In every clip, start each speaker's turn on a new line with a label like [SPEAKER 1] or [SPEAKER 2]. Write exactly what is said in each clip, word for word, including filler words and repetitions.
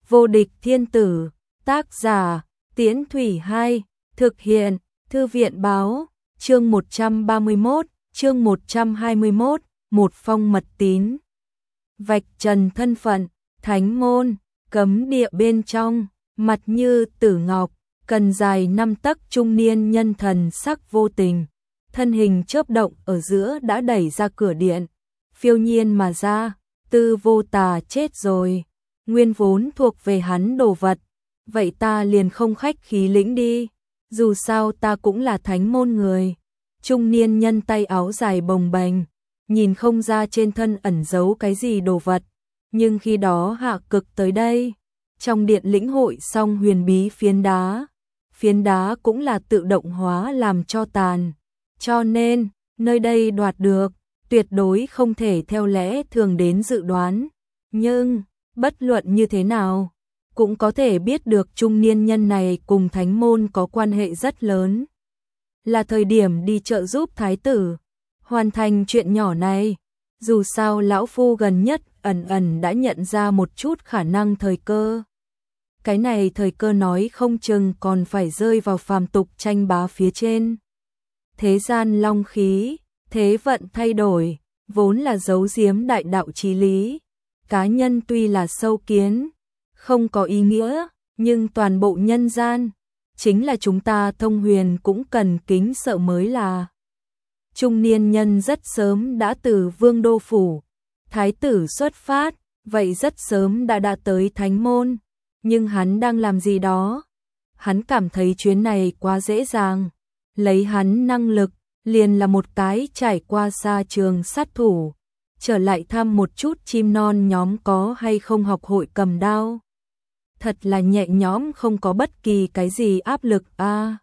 [SPEAKER 1] Vô địch thiên tử, tác giả, Tiễn Thủy hai, thực hiện, Thư viện báo, chương một trăm ba mươi mốt, chương một trăm hai mươi mốt, một phong mật tín. Vạch trần thân phận, thánh môn, cấm địa bên trong, mặt như tử ngọc, cần dài năm tấc trung niên nhân thần sắc vô tình. Thân hình chớp động ở giữa đã đẩy ra cửa điện, phiêu nhiên mà ra, Tư Vô Tà chết rồi, nguyên vốn thuộc về hắn đồ vật, vậy ta liền không khách khí lĩnh đi, dù sao ta cũng là thánh môn người. Trung niên nhân tay áo dài bồng bềnh, nhìn không ra trên thân ẩn giấu cái gì đồ vật, nhưng khi đó Hạ Cực tới đây, trong điện lĩnh hội xong huyền bí phiến đá, phiến đá cũng là tự động hóa làm cho tàn. Cho nên, nơi đây đoạt được, tuyệt đối không thể theo lẽ thường đến dự đoán. Nhưng, bất luận như thế nào, cũng có thể biết được trung niên nhân này cùng thánh môn có quan hệ rất lớn. Là thời điểm đi trợ giúp thái tử, hoàn thành chuyện nhỏ này. Dù sao lão phu gần nhất ẩn ẩn đã nhận ra một chút khả năng thời cơ. Cái này thời cơ nói không chừng còn phải rơi vào phàm tục tranh bá phía trên. Thế gian long khí, thế vận thay đổi, vốn là giấu giếm đại đạo chí lý. Cá nhân tuy là sâu kiến, không có ý nghĩa, nhưng toàn bộ nhân gian, chính là chúng ta thông huyền cũng cần kính sợ mới là. Trung niên nhân rất sớm đã từ vương đô phủ, thái tử xuất phát, vậy rất sớm đã đã tới thánh môn, nhưng hắn đang làm gì đó? Hắn cảm thấy chuyến này quá dễ dàng. Lấy hắn năng lực, liền là một cái trải qua xa trường sát thủ, trở lại thăm một chút chim non nhóm có hay không học hội cầm đao. Thật là nhẹ nhõm, không có bất kỳ cái gì áp lực a. À,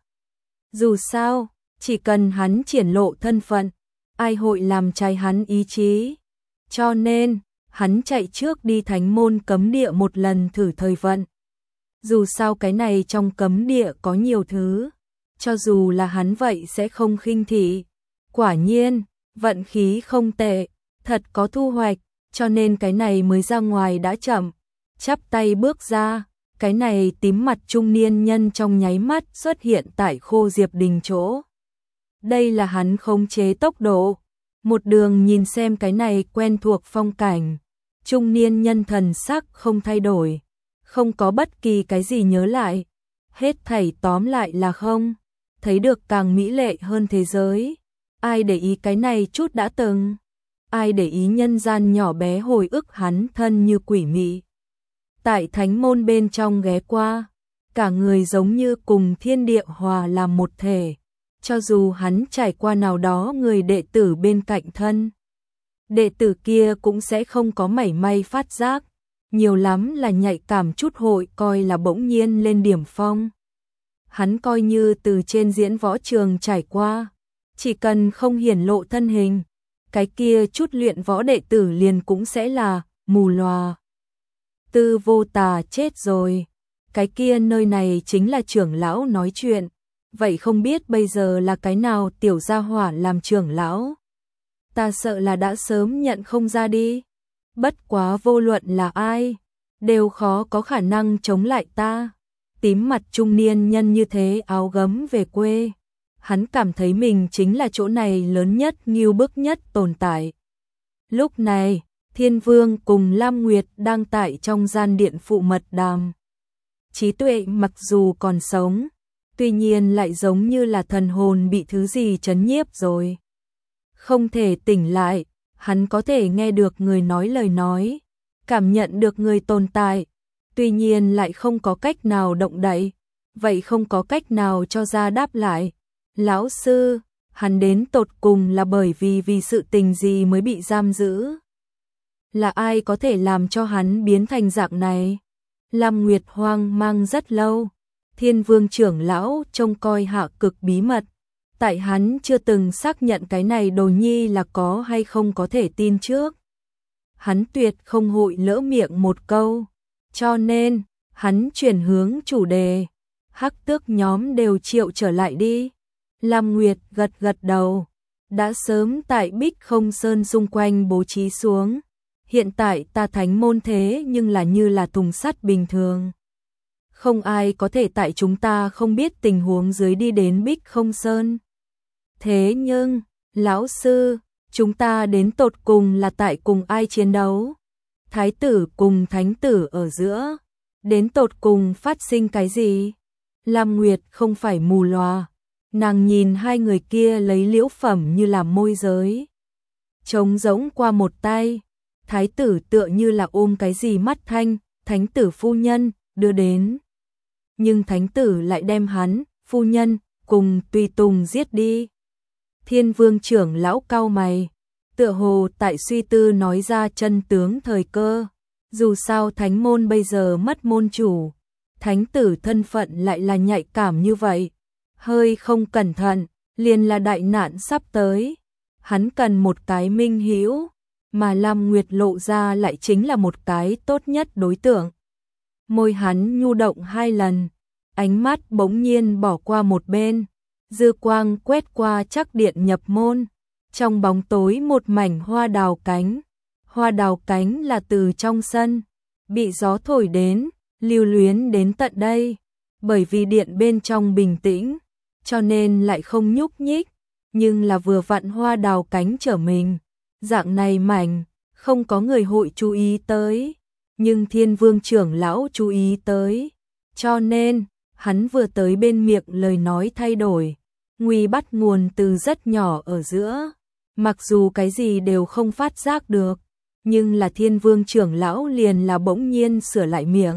[SPEAKER 1] dù sao, chỉ cần hắn triển lộ thân phận, ai hội làm trái hắn ý chí. Cho nên, hắn chạy trước đi thánh môn cấm địa một lần thử thời vận. Dù sao cái này trong cấm địa có nhiều thứ, cho dù là hắn vậy sẽ không khinh thị. Quả nhiên, vận khí không tệ, thật có thu hoạch, cho nên cái này mới ra ngoài đã chậm. Chắp tay bước ra, cái này tím mặt trung niên nhân trong nháy mắt xuất hiện tại Khô Diệp Đình chỗ. Đây là hắn khống chế tốc độ, một đường nhìn xem cái này quen thuộc phong cảnh. Trung niên nhân thần sắc không thay đổi, không có bất kỳ cái gì nhớ lại, hết thảy tóm lại là không thấy được càng mỹ lệ hơn thế giới. Ai để ý cái này chút đã từng, ai để ý nhân gian nhỏ bé hồi ức hắn thân như quỷ mị. Tại thánh môn bên trong ghé qua, cả người giống như cùng thiên địa hòa làm một thể, cho dù hắn trải qua nào đó người đệ tử bên cạnh thân, đệ tử kia cũng sẽ không có mảy may phát giác, nhiều lắm là nhạy cảm chút hội coi là bỗng nhiên lên điểm phong. Hắn coi như từ trên diễn võ trường trải qua, chỉ cần không hiển lộ thân hình, cái kia chút luyện võ đệ tử liền cũng sẽ là mù lòa. Tư Vô Tà chết rồi, cái kia nơi này chính là trưởng lão nói chuyện, vậy không biết bây giờ là cái nào tiểu gia hỏa làm trưởng lão. Ta sợ là đã sớm nhận không ra đi, bất quá vô luận là ai, đều khó có khả năng chống lại ta. Tím mặt trung niên nhân như thế áo gấm về quê, hắn cảm thấy mình chính là chỗ này lớn nhất ngưu bức nhất tồn tại. Lúc này, Thiên Vương cùng Lam Nguyệt đang tại trong gian điện phụ mật đàm. Trí Tuệ mặc dù còn sống, tuy nhiên lại giống như là thần hồn bị thứ gì trấn nhiếp rồi, không thể tỉnh lại. Hắn có thể nghe được người nói lời nói, cảm nhận được người tồn tại, tuy nhiên lại không có cách nào động đậy, vậy không có cách nào cho ra đáp lại. Lão sư, hắn đến tột cùng là bởi vì vì sự tình gì mới bị giam giữ? Là ai có thể làm cho hắn biến thành dạng này? Lam Nguyệt hoang mang rất lâu, Thiên Vương trưởng lão trông coi Hạ Cực bí mật, tại hắn chưa từng xác nhận cái này đồ nhi là có hay không có thể tin trước. Hắn tuyệt không hội lỡ miệng một câu, cho nên, hắn chuyển hướng chủ đề. Hắc Tước nhóm đều triệu trở lại đi. Lam Nguyệt gật gật đầu, đã sớm tại Bích Không Sơn xung quanh bố trí xuống. Hiện tại ta thánh môn thế nhưng là như là thùng sắt bình thường. Không ai có thể tại chúng ta không biết tình huống dưới đi đến Bích Không Sơn. Thế nhưng, lão sư, chúng ta đến tột cùng là tại cùng ai chiến đấu? Thái tử cùng thánh tử ở giữa, đến tột cùng phát sinh cái gì? Lam Nguyệt không phải mù lòa, nàng nhìn hai người kia lấy liễu phẩm như là môi giới. Trống rỗng qua một tay, thái tử tựa như là ôm cái gì mắt thanh, thánh tử phu nhân, đưa đến. Nhưng thánh tử lại đem hắn, phu nhân, cùng tùy tùng giết đi. Thiên vương trưởng lão cau mày, tựa hồ tại suy tư nói ra chân tướng thời cơ. Dù sao thánh môn bây giờ mất môn chủ, thánh tử thân phận lại là nhạy cảm như vậy. Hơi không cẩn thận, liền là đại nạn sắp tới. Hắn cần một cái minh hữu, mà Lam Nguyệt lộ ra lại chính là một cái tốt nhất đối tượng. Môi hắn nhu động hai lần, ánh mắt bỗng nhiên bỏ qua một bên, dư quang quét qua chắc điện nhập môn, trong bóng tối một mảnh hoa đào cánh. Hoa đào cánh là từ trong sân, bị gió thổi đến, lưu luyến đến tận đây, bởi vì điện bên trong bình tĩnh, cho nên lại không nhúc nhích, nhưng là vừa vặn hoa đào cánh trở mình, dạng này mảnh, không có người hội chú ý tới, nhưng Thiên Vương trưởng lão chú ý tới, cho nên, hắn vừa tới bên miệng lời nói thay đổi, nguy bắt nguồn từ rất nhỏ ở giữa, mặc dù cái gì đều không phát giác được, nhưng là Thiên Vương trưởng lão liền là bỗng nhiên sửa lại miệng.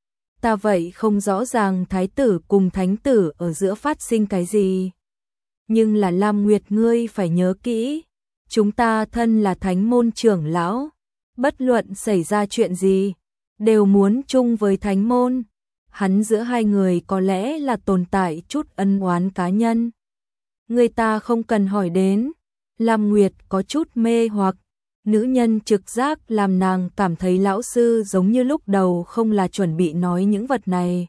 [SPEAKER 1] Ta vậy không rõ ràng thái tử cùng thánh tử ở giữa phát sinh cái gì. Nhưng là Lam Nguyệt ngươi phải nhớ kỹ, chúng ta thân là thánh môn trưởng lão, bất luận xảy ra chuyện gì, đều muốn chung với thánh môn. Hắn giữa hai người có lẽ là tồn tại chút ân oán cá nhân. Người ta không cần hỏi đến, Lam Nguyệt có chút mê hoặc, nữ nhân trực giác làm nàng cảm thấy lão sư giống như lúc đầu không là chuẩn bị nói những vật này.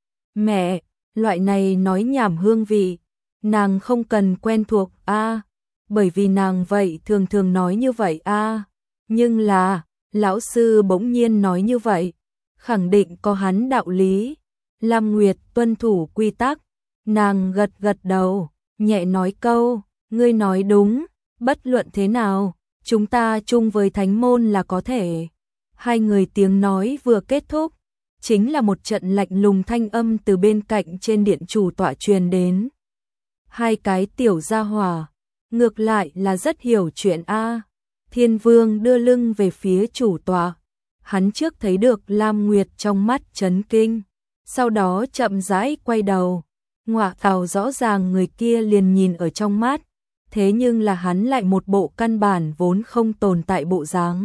[SPEAKER 1] Mẹ, loại này nói nhảm hương vị, nàng không cần quen thuộc a, à, bởi vì nàng vậy thường thường nói như vậy a, à. Nhưng là, lão sư bỗng nhiên nói như vậy, khẳng định có hắn đạo lý. Lam Nguyệt tuân thủ quy tắc, nàng gật gật đầu, nhẹ nói câu, ngươi nói đúng, bất luận thế nào, chúng ta chung với thánh môn là có thể. Hai người tiếng nói vừa kết thúc, chính là một trận lạnh lùng thanh âm từ bên cạnh trên điện chủ tọa truyền đến. Hai cái tiểu gia hỏa, ngược lại là rất hiểu chuyện a. Thiên Vương đưa lưng về phía chủ tọa, hắn trước thấy được Lam Nguyệt trong mắt chấn kinh, sau đó chậm rãi quay đầu, ngọa tào rõ ràng người kia liền nhìn ở trong mắt, thế nhưng là hắn lại một bộ căn bản vốn không tồn tại bộ dáng.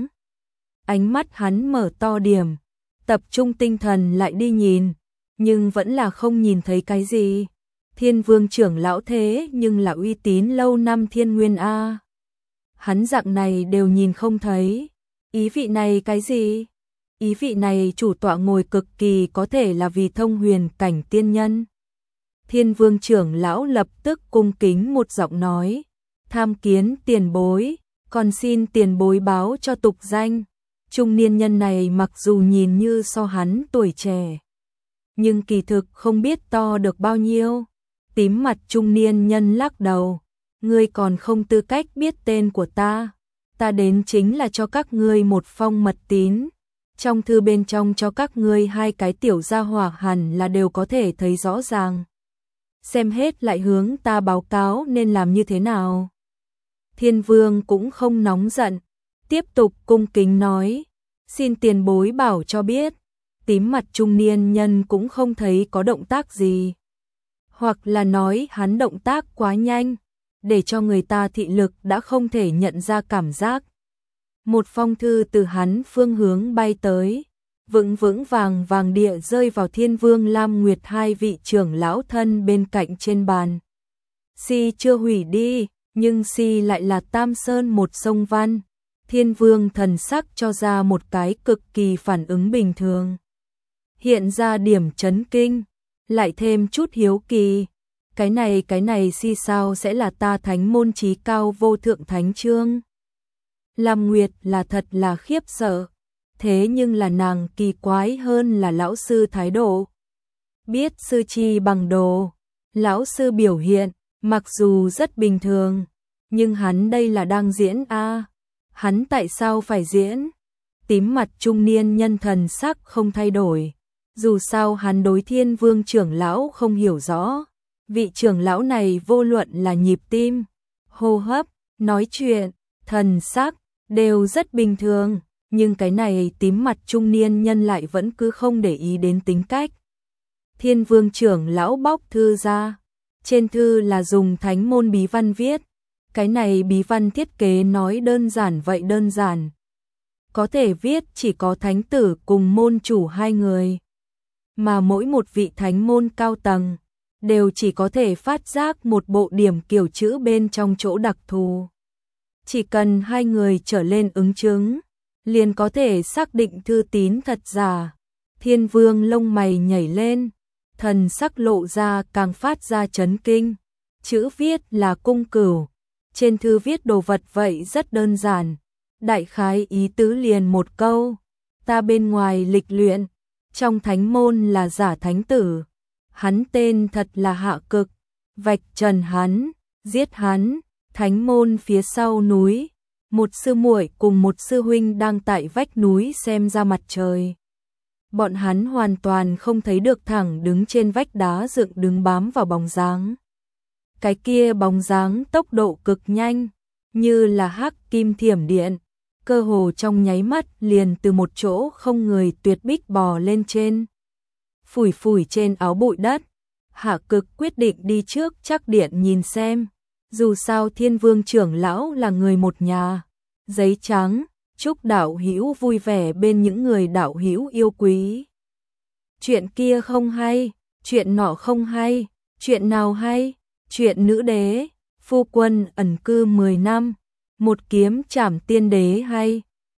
[SPEAKER 1] Ánh mắt hắn mở to điểm, tập trung tinh thần lại đi nhìn, nhưng vẫn là không nhìn thấy cái gì. Thiên Vương trưởng lão thế nhưng là uy tín lâu năm Thiên Nguyên a. Hắn dạng này đều nhìn không thấy. Ý vị này cái gì? Ý vị này chủ tọa ngồi cực kỳ có thể là vì thông huyền cảnh tiên nhân. Thiên Vương trưởng lão lập tức cung kính một giọng nói, tham kiến tiền bối, còn xin tiền bối báo cho tục danh. Trung niên nhân này mặc dù nhìn như so hắn tuổi trẻ, nhưng kỳ thực không biết to được bao nhiêu. Tím mặt trung niên nhân lắc đầu, ngươi còn không tư cách biết tên của ta, ta đến chính là cho các ngươi một phong mật tín, trong thư bên trong cho các ngươi hai cái tiểu gia hỏa hẳn là đều có thể thấy rõ ràng. Xem hết lại hướng ta báo cáo nên làm như thế nào. Thiên Vương cũng không nóng giận, tiếp tục cung kính nói, xin tiền bối bảo cho biết. Tím mặt trung niên nhân cũng không thấy có động tác gì, hoặc là nói hắn động tác quá nhanh, để cho người ta thị lực đã không thể nhận ra cảm giác. Một phong thư từ hắn phương hướng bay tới, vững vững vàng vàng địa rơi vào Thiên Vương Lam Nguyệt hai vị trưởng lão thân bên cạnh trên bàn. Si chưa hủy đi, nhưng si lại là Tam Sơn một sông văn. Thiên Vương thần sắc cho ra một cái cực kỳ phản ứng bình thường. Hiện ra điểm chấn kinh, lại thêm chút hiếu kỳ. Cái này cái này si sao sẽ là ta thánh môn chí cao vô thượng thánh chương. Lam Nguyệt là thật là khiếp sợ, thế nhưng là nàng kỳ quái hơn là lão sư thái độ. Biết sư chi bằng đồ, lão sư biểu hiện, mặc dù rất bình thường, nhưng hắn đây là đang diễn a, hắn tại sao phải diễn? Tím mặt trung niên nhân thần sắc không thay đổi, dù sao hắn đối Thiên Vương trưởng lão không hiểu rõ, vị trưởng lão này vô luận là nhịp tim, hô hấp, nói chuyện, thần sắc đều rất bình thường, nhưng cái này tím mặt trung niên nhân lại vẫn cứ không để ý đến tính cách. Thiên Vương trưởng lão bóc thư ra, trên thư là dùng thánh môn bí văn viết, cái này bí văn thiết kế nói đơn giản vậy đơn giản. Có thể viết chỉ có thánh tử cùng môn chủ hai người, mà mỗi một vị thánh môn cao tầng đều chỉ có thể phát giác một bộ điểm kiểu chữ bên trong chỗ đặc thù. Chỉ cần hai người trở lên ứng chứng, liền có thể xác định thư tín thật giả. Thiên Vương lông mày nhảy lên, thần sắc lộ ra càng phát ra chấn kinh. Chữ viết là cung cửu, trên thư viết đồ vật vậy rất đơn giản. Đại khái ý tứ liền một câu, ta bên ngoài lịch luyện, trong thánh môn là giả thánh tử. Hắn tên thật là Hạ Cực, vạch trần hắn, giết hắn. Thánh môn phía sau núi, một sư muội cùng một sư huynh đang tại vách núi xem ra mặt trời. Bọn hắn hoàn toàn không thấy được thẳng đứng trên vách đá dựng đứng bám vào bóng dáng. Cái kia bóng dáng tốc độ cực nhanh, như là hắc kim thiểm điện, cơ hồ trong nháy mắt liền từ một chỗ không người tuyệt bích bò lên trên. Phủi phủi trên áo bụi đất, Hạ Cực quyết định đi trước chắc điện nhìn xem. Dù sao Thiên Vương trưởng lão là người một nhà. Giấy trắng, chúc đạo hữu vui vẻ bên những người đạo hữu yêu quý. Chuyện kia không hay, chuyện nọ không hay, chuyện nào hay? Chuyện nữ đế, phu quân ẩn cư mười năm, một kiếm trảm tiên đế hay?